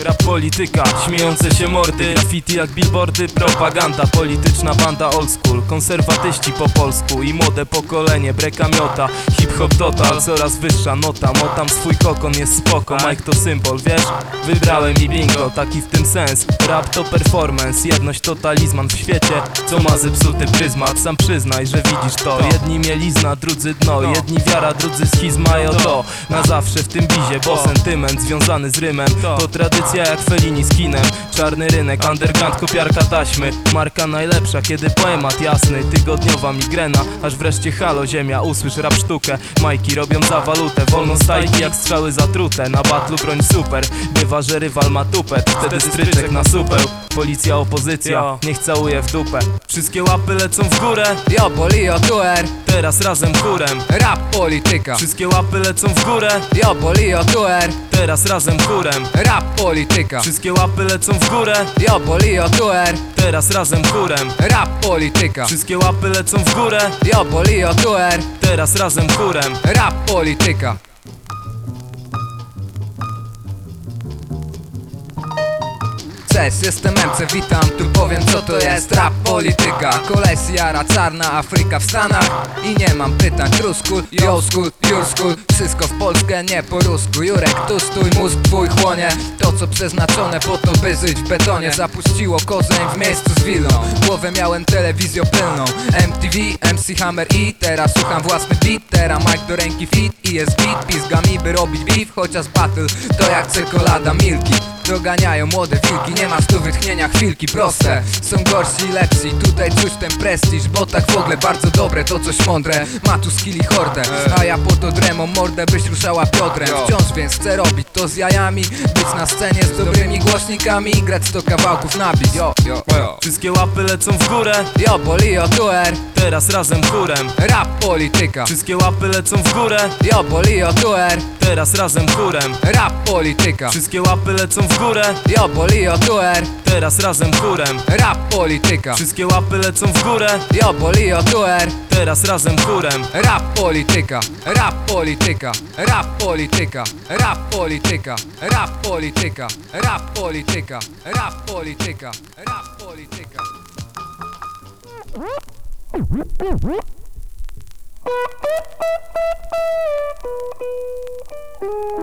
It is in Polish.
Rap polityka, śmiejące się mordy, graffiti jak billboardy, propaganda, polityczna banda old school, konserwatyści po polsku i młode pokolenie breka miota, hip-hop total, coraz wyższa nota, motam swój kokon, jest spoko, Mike to symbol, wiesz? Wybrałem i bingo, taki w tym sens, rap to performance, jedność to talizman w świecie, co ma zepsuty pryzmat, sam przyznaj, że widzisz to, jedni mielizna, drudzy dno, jedni wiara, drudzy schizma i oto, na zawsze w tym bizie, bo sentyment związany z rymem, to tradycja jak Fellini z kinem, czarny rynek, underground, kopiarka taśmy, marka najlepsza, kiedy poemat jasny, tygodniowa migrena, aż wreszcie halo ziemia, usłysz rap sztukę, majki robią za walutę, wolno stajki jak strzały zatrute, na batlu broń super, bywa, że rywal ma tupet, wtedy stryczek na supeł, policja, opozycja, niech całuje w dupę, wszystkie łapy lecą w górę, Jo, polio, tuer, teraz razem chórem, rap polityka. wszystkie łapy lecą w górę, Jo, polio, tuer, teraz razem chórem, rap polityka. wszystkie łapy lecą w górę, Jo, polio, tuer, teraz razem chórem, rap polityka. wszystkie łapy lecą w górę, Jo, polio, tuer, teraz razem chórem. rap polityka. Cześć, jestem MC, witam, tu powiem co to jest rap polityka. Koleś jara, czarna Afryka w Stanach i nie mam pytań, true school, yo school, pure school, wszystko w Polskę, nie po rusku. Jurek, tu stój, mózg twój chłonie, to co przeznaczone po to by żyć w betonie. Zapuściło korzeń w miejscu z willą, głowę miałem telewizją pełną, MTV, MC Hammer i teraz słucham własny beat. Teraz mic do ręki fit i jest beat, pizgami by robić beef, chociaż battle to jak czekolada Milki. Doganiają młode wilki, nie ma tu wytchnienia, chwilki proste. Są gorsi i lepsi, tutaj czuć ten prestiż, bo tak w ogóle bardzo dobre, to coś mądre. Ma tu skilli hordę, a ja po to dremą mordę byś ruszała Piotrem. Wciąż więc chcę robić to z jajami, być na scenie z dobrymi głośnikami i grać 100 kawałków na bit. Jo, jo, jo. Wszystkie łapy lecą w górę, Jo, polio, tuer, teraz razem chórem, rap polityka. wszystkie łapy lecą w górę, Jo, polio, tuer, teraz razem chórem, rap polityka. wszystkie łapy lecą w górę, Jo, polio, tuer, teraz razem chórem, rap polityka. wszystkie łapy lecą w górę, Jo, polio, tuer, teraz razem chórem. rap polityka, rap polityka, rap polityka, rap polityka, rap polityka, rap polityka, rap polityka, rap polityka. Thank you.